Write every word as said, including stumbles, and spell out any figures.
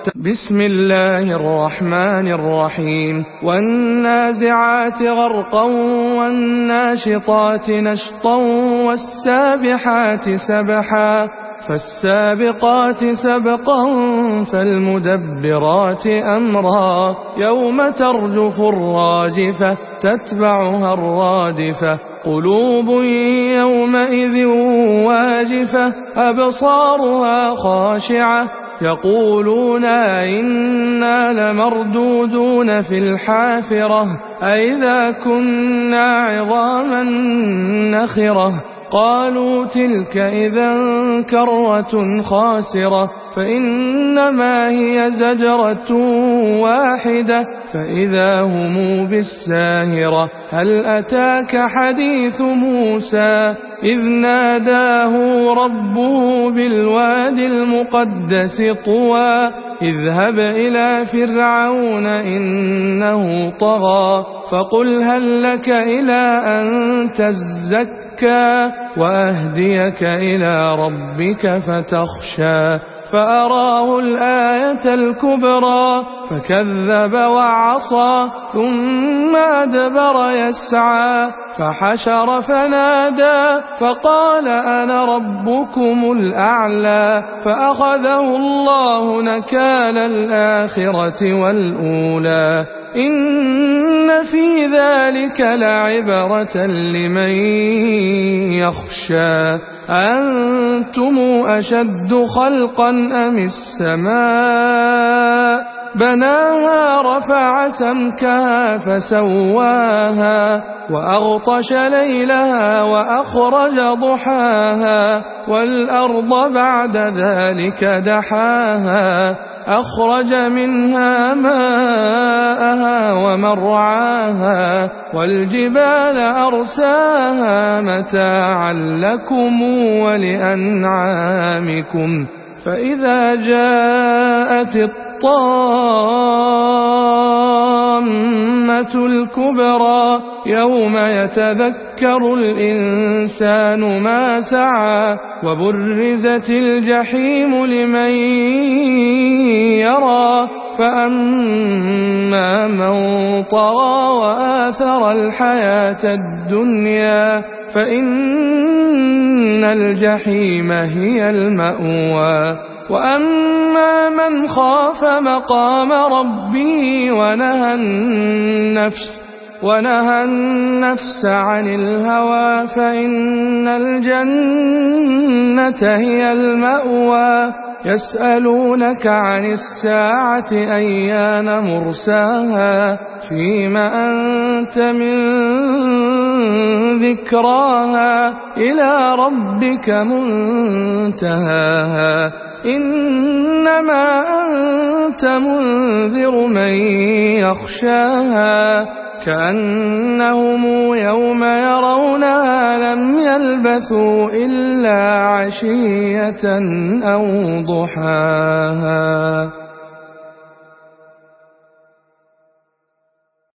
بسم الله الرحمن الرحيم والنازعات غرقا والناشطات نشطا والسابحات سبحا فالسابقات سبقا فالمدبرات أمرا يوم ترجف الراجفة تتبعها الرادفة قلوب يومئذ واجفة أبصارها خاشعة يقولون إنا لمردودون في الحافرة أئذا كنا عظاما نخرة قالوا تلك إذا كرة خاسرة فإنما هي زجرة واحدة فإذا هم بالساهرة هل أتاك حديث موسى إذ ناداه ربه بالواد المقدس طوى اذهب إلى فرعون إنه طغى فقل هل لك إلى أن تزكى وأهديك إلى ربك فتخشى فأراه الآية الكبرى فكذب وعصى ثم أدبر يسعى فحشر فنادى فقال أنا ربكم الأعلى فأخذه الله نكال الآخرة والأولى إن في ذلك لعبرة لمن يخشى أنتم أشد خلقا أم السماء بناها رفع سمكها فسواها وأغطش ليلها وأخرج ضحاها والأرض بعد ذلك دحاها أخرج منها ماءها ومرعاها والجبال أرساها متاعا لكم ولأنعامكم فإذا جاءت الطامة الكبرى يوم يتذكر الإنسان ما سعى وبرزت الجحيم لمن يرى فأما من طغى وآثر الحياة الدنيا فإن الجحيم هي المأوى وأما من خاف مقام ربه ونهى النفس ونهى النفس عن الهوى فإن الجنة هي المأوى يسألونك عن الساعة أيان مرساها فيم أنت من ذكراها إلى ربك منتهاها إنما أنت منذر من يخشاها كأنهم يوم يرونها لم يلبثوا إلا عشية أو ضحاها.